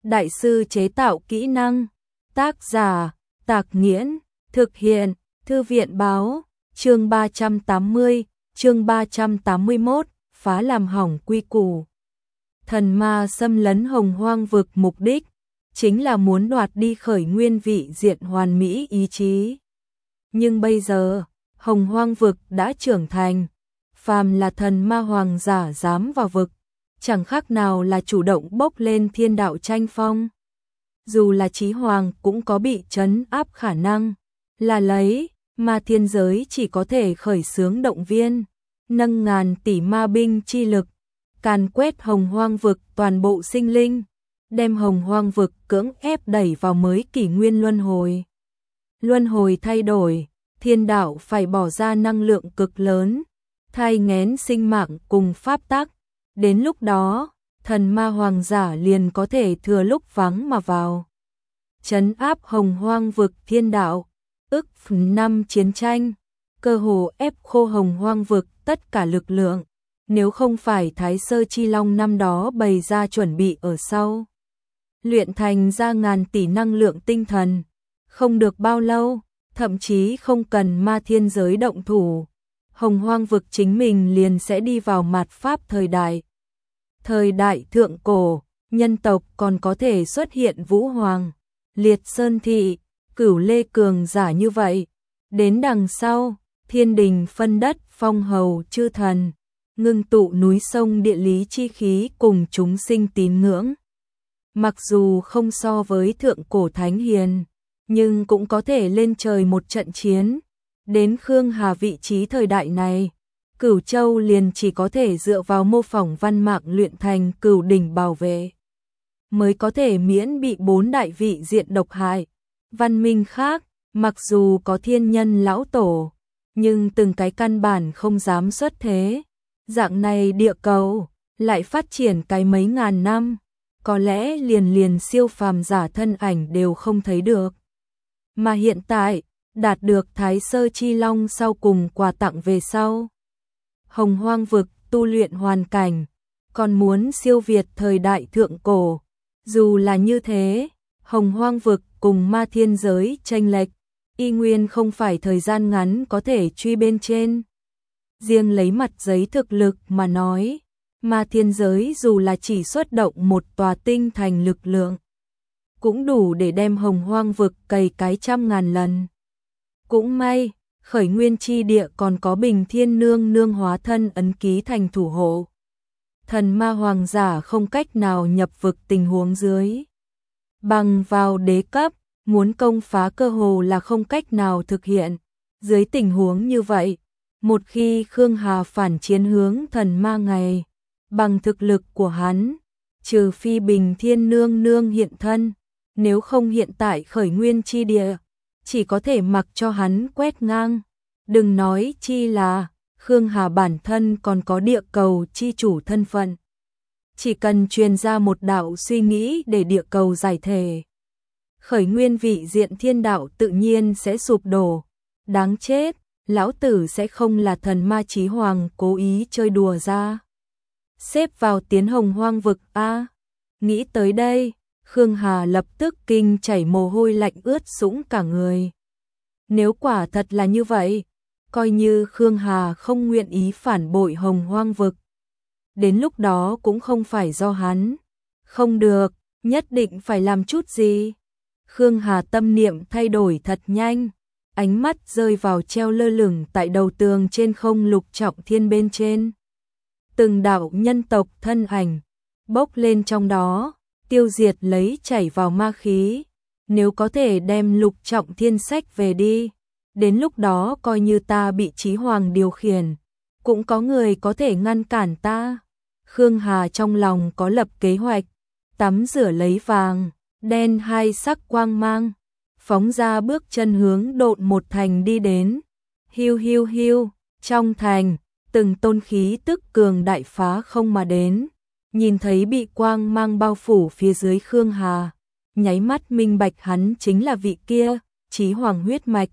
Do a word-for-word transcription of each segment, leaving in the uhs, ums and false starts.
đại sư chế tạo kỹ năng. Tác giả, Tạc Nghiễn, thực hiện, Thư viện báo, chương ba trăm tám mươi, chương ba trăm tám mươi mốt, phá làm hỏng quy củ. Thần ma xâm lấn Hồng Hoang vực mục đích chính là muốn đoạt đi khởi nguyên vị diện hoàn mỹ ý chí. Nhưng bây giờ, Hồng Hoang vực đã trưởng thành, phàm là thần ma hoàng giả dám vào vực, chẳng khác nào là chủ động bốc lên thiên đạo tranh phong. Dù là chí hoàng cũng có bị trấn áp khả năng, là lấy, mà thiên giới chỉ có thể khởi xướng động viên, nâng ngàn tỷ ma binh chi lực, càn quét Hồng Hoang vực toàn bộ sinh linh, đem Hồng Hoang vực cưỡng ép đẩy vào mới kỷ nguyên luân hồi. Luân hồi thay đổi, thiên đạo phải bỏ ra năng lượng cực lớn, thai nghén sinh mạng cùng pháp tắc. Đến lúc đó, thần ma hoàng giả liền có thể thừa lúc vắng mà vào, trấn áp Hồng Hoang vực thiên đạo. Ức năm chiến tranh, cơ hồ ép khô Hồng Hoang vực tất cả lực lượng, nếu không phải Thái Sơ Chi Long năm đó bày ra chuẩn bị ở sau, luyện thành ra ngàn tỷ năng lượng tinh thần, không được bao lâu, thậm chí không cần ma thiên giới động thủ, Hồng Hoang vực chính mình liền sẽ đi vào mạt pháp thời đại. Thời đại thượng cổ, nhân tộc còn có thể xuất hiện Vũ Hoàng, Liệt Sơn Thị, Cửu Lê cường giả như vậy. Đến đằng sau, thiên đình phân đất phong hầu chư thần, ngưng tụ núi sông địa lý chi khí cùng chúng sinh tín ngưỡng. Mặc dù không so với thượng cổ thánh hiền, nhưng cũng có thể lên trời một trận chiến. Đến Khương Hà vị trí thời đại này, Cửu Châu liền chỉ có thể dựa vào mô phỏng văn mạng luyện thành Cửu đỉnh bảo vệ, mới có thể miễn bị bốn đại vị diện độc hại. Văn minh khác, mặc dù có thiên nhân lão tổ, nhưng từng cái căn bản không dám xuất thế. Dạng này địa cầu, lại phát triển cái mấy ngàn năm, có lẽ liền liền siêu phàm giả thân ảnh đều không thấy được. Mà hiện tại, đạt được Thái Sơ Chi Long sau cùng quà tặng về sau, Hồng Hoang vực tu luyện hoàn cảnh, còn muốn siêu việt thời đại thượng cổ. Dù là như thế, Hồng Hoang vực cùng ma thiên giới chênh lệch, y nguyên không phải thời gian ngắn có thể truy bên trên. Riêng lấy mặt giấy thực lực mà nói, ma thiên giới dù là chỉ xuất động một tòa tinh thành lực lượng, cũng đủ để đem Hồng Hoang vực cày cái trăm ngàn lần. Cũng may, khởi nguyên chi địa còn có Bình Thiên Nương Nương hóa thân ấn ký thành thủ hộ. Thần ma hoàng giả không cách nào nhập vực tình huống dưới. Bằng vào đế cấp, muốn công phá cơ hồ là không cách nào thực hiện. Dưới tình huống như vậy, một khi Khương Hà phản chiến hướng thần ma ngày, bằng thực lực của hắn, trừ phi Bình Thiên Nương Nương hiện thân, nếu không hiện tại khởi nguyên chi địa, chỉ có thể mặc cho hắn quét ngang. Đừng nói chi là Khương Hà bản thân còn có địa cầu chi chủ thân phận. Chỉ cần truyền ra một đạo suy nghĩ để địa cầu giải thể, khởi nguyên vị diện thiên đạo tự nhiên sẽ sụp đổ. Đáng chết, lão tử sẽ không là thần ma chí hoàng cố ý chơi đùa ra. Xếp vào tiến Hồng Hoang vực a. Nghĩ tới đây, Khương Hà lập tức kinh chảy mồ hôi lạnh ướt sũng cả người. Nếu quả thật là như vậy, coi như Khương Hà không nguyện ý phản bội Hồng Hoang vực, đến lúc đó cũng không phải do hắn. Không được, nhất định phải làm chút gì. Khương Hà tâm niệm thay đổi thật nhanh, ánh mắt rơi vào treo lơ lửng tại đầu tường trên không lục trọng thiên bên trên. Từng đạo nhân tộc thân ảnh bốc lên trong đó, tiêu diệt lấy chảy vào ma khí. Nếu có thể đem lục trọng thiên sách về đi, đến lúc đó coi như ta bị chí hoàng điều khiển, cũng có người có thể ngăn cản ta. Khương Hà trong lòng có lập kế hoạch, tắm rửa lấy vàng, đen hai sắc quang mang, phóng ra bước chân hướng độn một thành đi đến. Hiu hiu hiu, trong thành, từng tôn khí tức cường đại phá không mà đến, nhìn thấy bị quang mang bao phủ phía dưới Khương Hà, nháy mắt minh bạch hắn chính là vị kia, chí hoàng huyết mạch.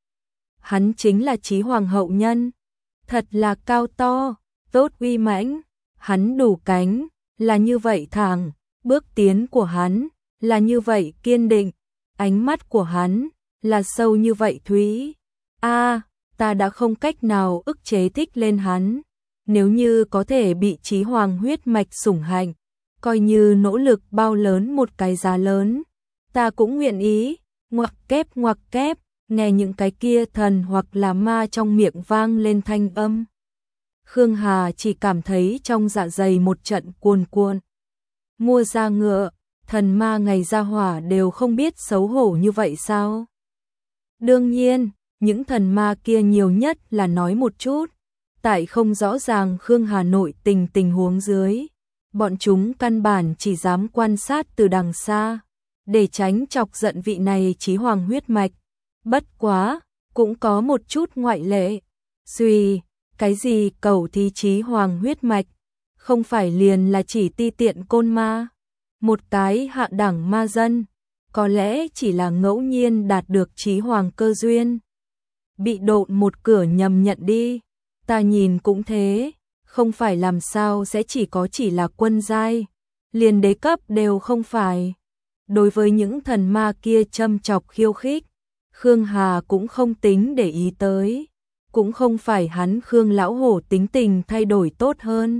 Hắn chính là chí hoàng hậu nhân, thật là cao to, tốt uy mãnh, hắn đủ cánh, là như vậy thẳng, bước tiến của hắn, là như vậy kiên định, ánh mắt của hắn là sâu như vậy thúy. A, ta đã không cách nào ức chế thích lên hắn. Nếu như có thể bị Chí Hoàng huyết mạch sủng hạnh, coi như nỗ lực bao lớn một cái giá lớn, ta cũng nguyện ý. Ngoặc kép ngoặc kép, nghe những cái kia thần hoặc là ma trong miệng vang lên thanh âm. Khương Hà chỉ cảm thấy trong dạ dày một trận cuồn cuộn. Mua ra ngựa, thần ma ngày ra hỏa đều không biết xấu hổ như vậy sao? Đương nhiên, những thần ma kia nhiều nhất là nói một chút, tại không rõ ràng Khương Hà nội tình tình huống dưới. Bọn chúng căn bản chỉ dám quan sát từ đằng xa, để tránh chọc giận vị này Chí Hoàng huyết mạch. Bất quá, cũng có một chút ngoại lệ. Suy, cái gì cầu thí Chí Hoàng huyết mạch, không phải liền là chỉ ti tiện côn ma. Một cái hạ đẳng ma dân, có lẽ chỉ là ngẫu nhiên đạt được Chí Hoàng cơ duyên. Bị độn một cửa nhầm nhận đi, ta nhìn cũng thế, không phải làm sao sẽ chỉ có chỉ là quân giai, liền đế cấp đều không phải. Đối với những thần ma kia châm chọc khiêu khích, Khương Hà cũng không tính để ý tới, cũng không phải hắn Khương lão hổ tính tình thay đổi tốt hơn,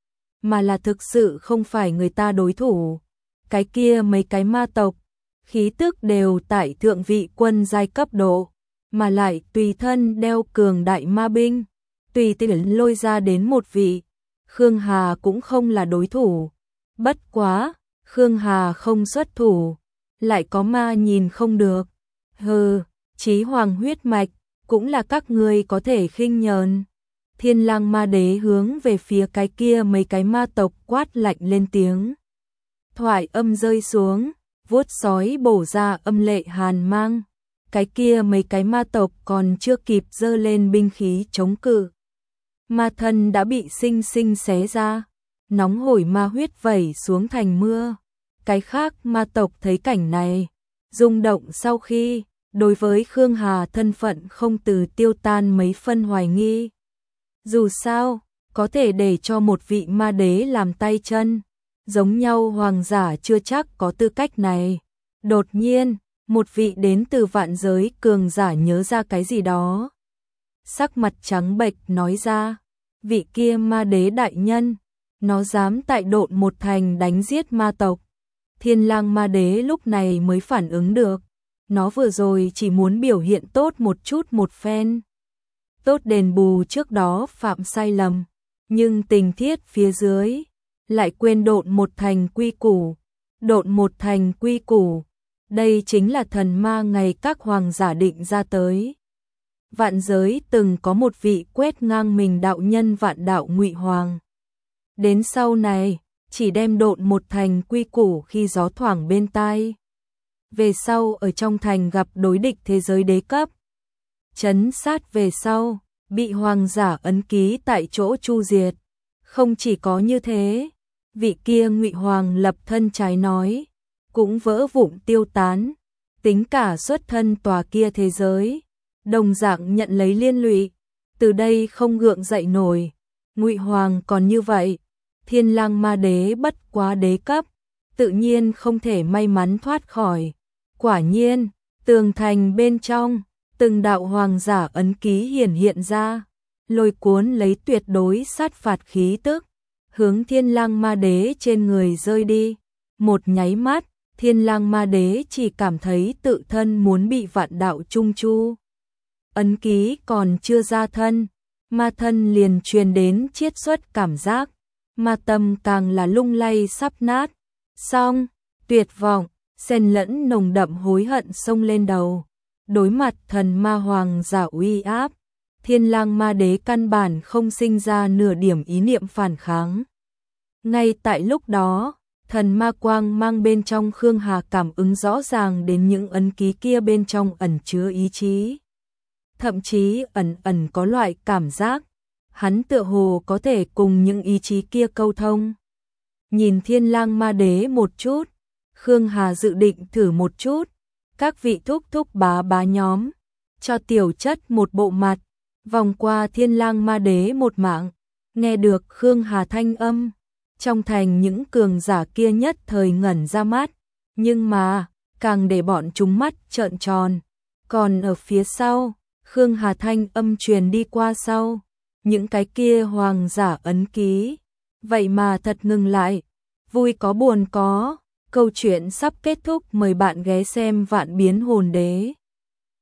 mà là thực sự không phải người ta đối thủ. Cái kia mấy cái ma tộc, khí tức đều tại thượng vị quân giai cấp độ, mà lại tùy thân đeo cường đại ma binh, tùy tiện lôi ra đến một vị, Khương Hà cũng không là đối thủ. Bất quá, Khương Hà không xuất thủ, lại có ma nhìn không được. Hừ, Chí Hoàng huyết mạch, cũng là các ngươi có thể khinh nhờn. Thiên Lang Ma Đế hướng về phía cái kia mấy cái ma tộc quát lạnh lên tiếng. Thoại âm rơi xuống, vuốt sói bổ ra âm lệ hàn mang. Cái kia mấy cái ma tộc còn chưa kịp giơ lên binh khí chống cự, ma thân đã bị sinh sinh xé ra, nóng hổi ma huyết vẩy xuống thành mưa. Cái khác ma tộc thấy cảnh này, rung động sau khi, đối với Khương Hà thân phận không từ tiêu tan mấy phân hoài nghi. Dù sao, có thể để cho một vị ma đế làm tay chân, giống nhau hoàng giả chưa chắc có tư cách này. Đột nhiên, một vị đến từ vạn giới cường giả nhớ ra cái gì đó. Sắc mặt trắng bệch nói ra, vị kia ma đế đại nhân, nó dám tại độn một thành đánh giết ma tộc. Thiên Lang Ma Đế lúc này mới phản ứng được, nó vừa rồi chỉ muốn biểu hiện tốt một chút một phen, tốt đền bù trước đó phạm sai lầm, nhưng tình thiết phía dưới lại quên độn một thành quy củ. Độn một thành quy củ, đây chính là thần ma ngày các hoàng giả định ra tới. Vạn giới từng có một vị quét ngang mình đạo nhân vạn đạo Ngụy Hoàng, đến sau này chỉ đem độn một thành quy củ khi gió thoảng bên tai. Về sau ở trong thành gặp đối địch thế giới đế cấp, chấn sát về sau, bị hoàng giả ấn ký tại chỗ chu diệt. Không chỉ có như thế, vị kia Ngụy Hoàng lập thân trái nói, cũng vỡ vụn tiêu tán, tính cả xuất thân tòa kia thế giới, đồng dạng nhận lấy liên lụy, từ đây không gượng dậy nổi. Ngụy Hoàng còn như vậy, Thiên Lang Ma Đế bất quá đế cấp, tự nhiên không thể may mắn thoát khỏi. Quả nhiên, tường thành bên trong, từng đạo hoàng giả ấn ký hiển hiện ra, lôi cuốn lấy tuyệt đối sát phạt khí tức, hướng Thiên Lang Ma Đế trên người rơi đi. Một nháy mắt, Thiên Lang Ma Đế chỉ cảm thấy tự thân muốn bị vạn đạo trung chu. Ấn ký còn chưa ra thân, ma thân liền truyền đến chiết xuất cảm giác, ma tâm càng là lung lay sắp nát. Xong, tuyệt vọng, xen lẫn nồng đậm hối hận xông lên đầu. Đối mặt thần ma hoàng giả uy áp, Thiên Lang Ma Đế căn bản không sinh ra nửa điểm ý niệm phản kháng. Ngay tại lúc đó, thần ma quang mang bên trong Khương Hà cảm ứng rõ ràng đến những ấn ký kia bên trong ẩn chứa ý chí. Thậm chí ẩn ẩn có loại cảm giác, hắn tựa hồ có thể cùng những ý chí kia câu thông. Nhìn Thiên Lang Ma Đế một chút, Khương Hà dự định thử một chút, các vị thúc thúc bá bá nhóm, cho tiểu chất một bộ mặt, vòng qua Thiên Lang Ma Đế một mạng. Nghe được Khương Hà thanh âm, trong thành những cường giả kia nhất thời ngẩn ra mắt, Nhưng mà, càng để bọn chúng mắt trợn tròn. Còn ở phía sau, Khương Hà thanh âm truyền đi qua sau. Những cái kia hoàng giả ấn ký. Vậy mà thật ngừng lại. Vui có buồn có. Câu chuyện sắp kết thúc, mời bạn ghé xem Vạn Biến Hồn Đế.